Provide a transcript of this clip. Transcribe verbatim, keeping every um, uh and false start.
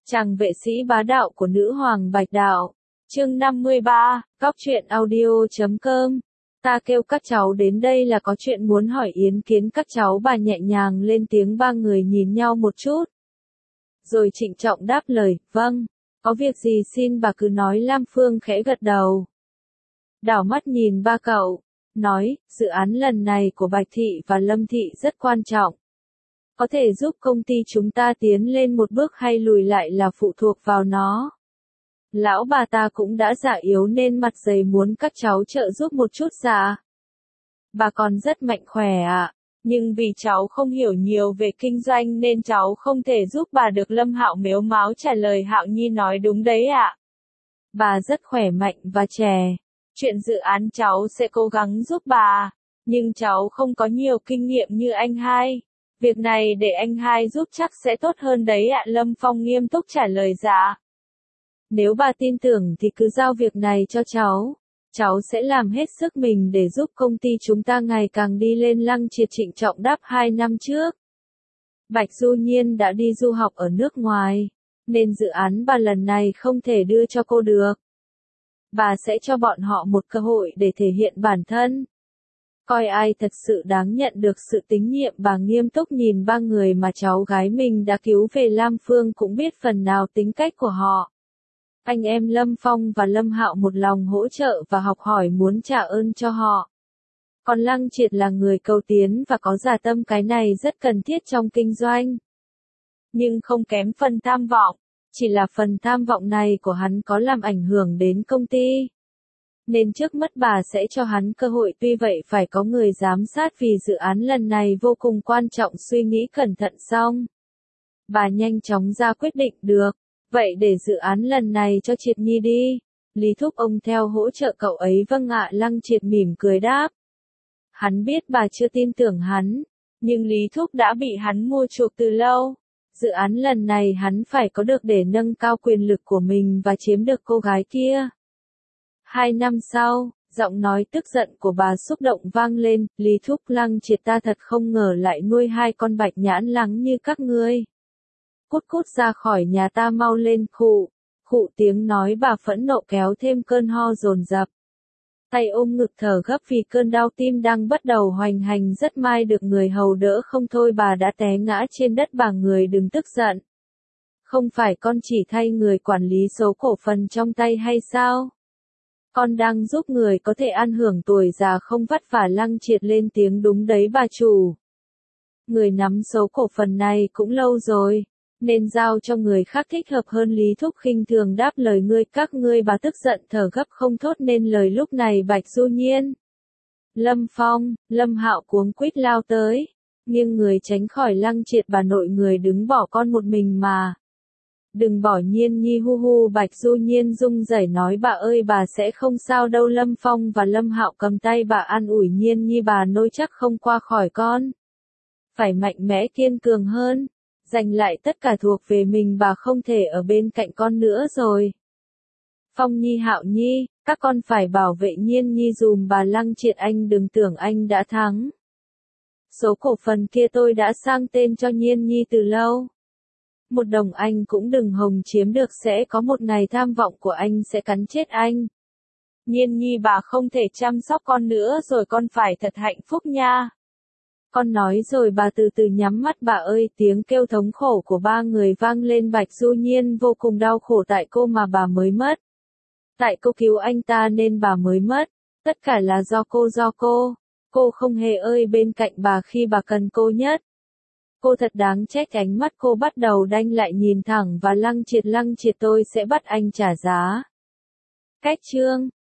Chàng vệ sĩ bá đạo của nữ hoàng Bạch Đạo. Chương năm mươi ba, Góc truyện audio chấm com. Ta kêu các cháu đến đây là có chuyện muốn hỏi ý kiến các cháu. Bà nhẹ nhàng lên tiếng, ba người nhìn nhau một chút. Rồi trịnh trọng đáp lời, vâng, có việc gì xin bà cứ nói. Lam Phương khẽ gật đầu. Đảo mắt nhìn ba cậu, nói, dự án lần này của Bạch Thị và Lâm Thị rất quan trọng. Có thể giúp công ty chúng ta tiến lên một bước hay lùi lại là phụ thuộc vào nó. Lão bà ta cũng đã già yếu nên mặt dày muốn các cháu trợ giúp một chút dạ. Bà còn rất mạnh khỏe ạ, nhưng vì cháu không hiểu nhiều về kinh doanh nên cháu không thể giúp bà được. Lâm Hạo mếu máo trả lời. Hạo Nhi nói đúng đấy ạ. Bà rất khỏe mạnh và trẻ. Chuyện dự án cháu sẽ cố gắng giúp bà, nhưng cháu không có nhiều kinh nghiệm như anh hai. Việc này để anh hai giúp chắc sẽ tốt hơn đấy ạ. Lâm Phong nghiêm túc trả lời. Dạ. Nếu bà tin tưởng thì cứ giao việc này cho cháu. Cháu sẽ làm hết sức mình để giúp công ty chúng ta ngày càng đi lên. Lăng Triệt trịnh trọng đáp. Hai năm trước, Bạch Du Nhiên đã đi du học ở nước ngoài, nên dự án bà lần này không thể đưa cho cô được. Bà sẽ cho bọn họ một cơ hội để thể hiện bản thân. Coi ai thật sự đáng nhận được sự tín nhiệm. Bà nghiêm túc nhìn ba người mà cháu gái mình đã cứu về. Lam Phương cũng biết phần nào tính cách của họ. Anh em Lâm Phong và Lâm Hạo một lòng hỗ trợ và học hỏi muốn trả ơn cho họ. Còn Lăng Triệt là người cầu tiến và có dã tâm, cái này rất cần thiết trong kinh doanh. Nhưng không kém phần tham vọng, chỉ là phần tham vọng này của hắn có làm ảnh hưởng đến công ty. Nên trước mắt bà sẽ cho hắn cơ hội, tuy vậy phải có người giám sát vì dự án lần này vô cùng quan trọng. Suy nghĩ cẩn thận xong, bà nhanh chóng ra quyết định. Được, vậy để dự án lần này cho Triệt Nhi đi. Lý Thúc ông theo hỗ trợ cậu ấy. Vâng ạ. Lăng Triệt mỉm cười đáp. Hắn biết bà chưa tin tưởng hắn, nhưng Lý Thúc đã bị hắn mua chuộc từ lâu. Dự án lần này hắn phải có được để nâng cao quyền lực của mình và chiếm được cô gái kia. Hai năm sau, giọng nói tức giận của bà xúc động vang lên. Lý Thúc, Lăng Triệt ta thật không ngờ lại nuôi hai con bạch nhãn lắng như các ngươi. Cút cút ra khỏi nhà ta mau lên. Khụ, khụ tiếng nói bà phẫn nộ kéo thêm cơn ho dồn dập. Tay ôm ngực thở gấp vì cơn đau tim đang bắt đầu hoành hành. Rất may được người hầu đỡ không thôi bà đã té ngã trên đất. Bà người đừng tức giận. Không phải con chỉ thay người quản lý số cổ phần trong tay hay sao? Con đang giúp người có thể ăn hưởng tuổi già không vất vả. Lăng Triệt lên tiếng. Đúng đấy bà chủ. Người nắm số cổ phần này cũng lâu rồi, nên giao cho người khác thích hợp hơn. Lý Thúc khinh thường đáp lời. Ngươi các ngươi. Bà tức giận thở gấp không thốt nên lời. Lúc này Bạch Du Nhiên, Lâm Phong, Lâm Hạo cuống quýt lao tới, nghiêng người tránh khỏi Lăng Triệt. Bà nội người đứng bỏ con một mình mà. Đừng bỏ Nhiên Nhi. Hu hu. Bạch Du Nhiên rung rẩy nói. Bà ơi bà sẽ không sao đâu. Lâm Phong và Lâm Hạo cầm tay bà an ủi. Nhiên Nhi bà nôi chắc không qua khỏi con. Phải mạnh mẽ kiên cường hơn, giành lại tất cả thuộc về mình. Bà không thể ở bên cạnh con nữa rồi. Phong Nhi, Hạo Nhi, các con phải bảo vệ Nhiên Nhi dùm bà. Lăng Triệt anh đừng tưởng anh đã thắng. Số cổ phần kia tôi đã sang tên cho Nhiên Nhi từ lâu. Một đồng anh cũng đừng hòng chiếm được. Sẽ có một ngày tham vọng của anh sẽ cắn chết anh. Nhiên Nhi bà không thể chăm sóc con nữa rồi, con phải thật hạnh phúc nha. Con nói rồi bà từ từ nhắm mắt. Bà ơi. Tiếng kêu thống khổ của ba người vang lên. Bạch Du Nhiên vô cùng đau khổ. Tại cô mà bà mới mất. Tại cô cứu anh ta nên bà mới mất. Tất cả là do cô do cô. Cô không hề ơi bên cạnh bà khi bà cần cô nhất. Cô thật đáng trách. Ánh mắt cô bắt đầu đanh lại nhìn thẳng vào Lăng Triệt. Lăng Triệt tôi sẽ bắt anh trả giá. Cách chương